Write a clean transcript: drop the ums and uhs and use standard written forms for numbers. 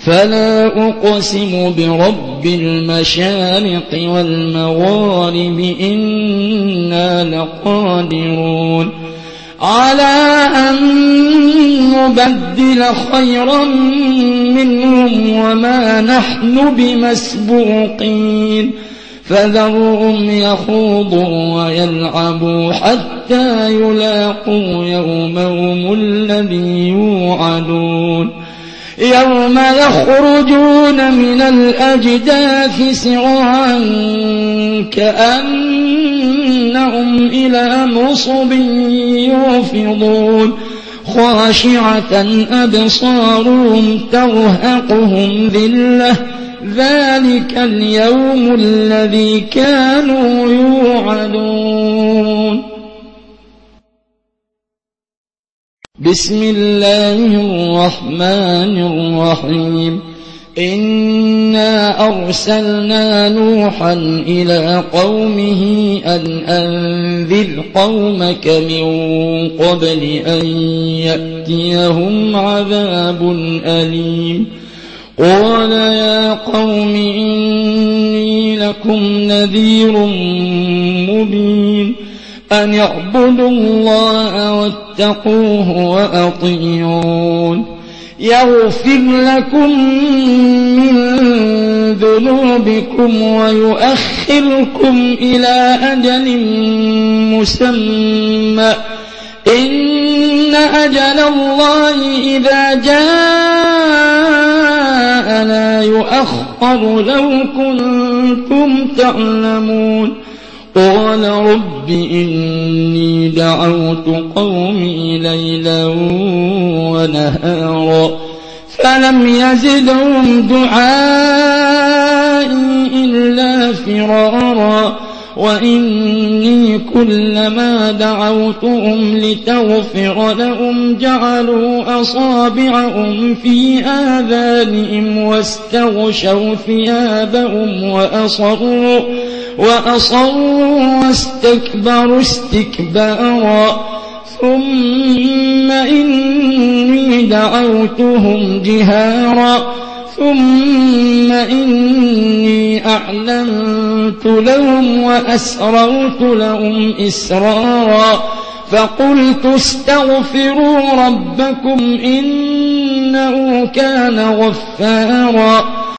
فلا أقسم برب المشارق والمغارب إنا لقادرون على أن نبدل خيرا منهم وما نحن بمسبوقين فذرهم يخوضوا ويلعبوا حتى يلاقوا يومهم الذي يوعدون يوم يخرجون من الأجداث سراعا كأنهم إلى نصب يوفضون خاشعة أبصارهم ترهقهم ذلة ذلك اليوم الذي كانوا يوعدون. بسم الله الرحمن الرحيم. إنا أرسلنا نوحا إلى قومه أن أنذر قومك من قبل أن يأتيهم عذاب أليم قال يا قوم إني لكم نذير مبين أن اعبدوا الله واتقوه وأطيعون يغفر لكم من ذنوبكم ويؤخركم إلى أجل مسمى إن أجل الله إذا جاء لا يؤخر لو كنتم تعلمون قال رب إني دعوت قومي ليلا ونهارا فلم يزدهم دعائي إلا فرارا وإني كلما دعوتهم لتغفر لهم جعلوا أصابعهم في آذانهم واستغشوا ثيابهم وأصروا واستكبروا استكبارا ثم إني دعوتهم جهارا ثم إني أعلنت لهم وأسررت لهم إسرارا فقلت استغفروا ربكم إنه كان غفارا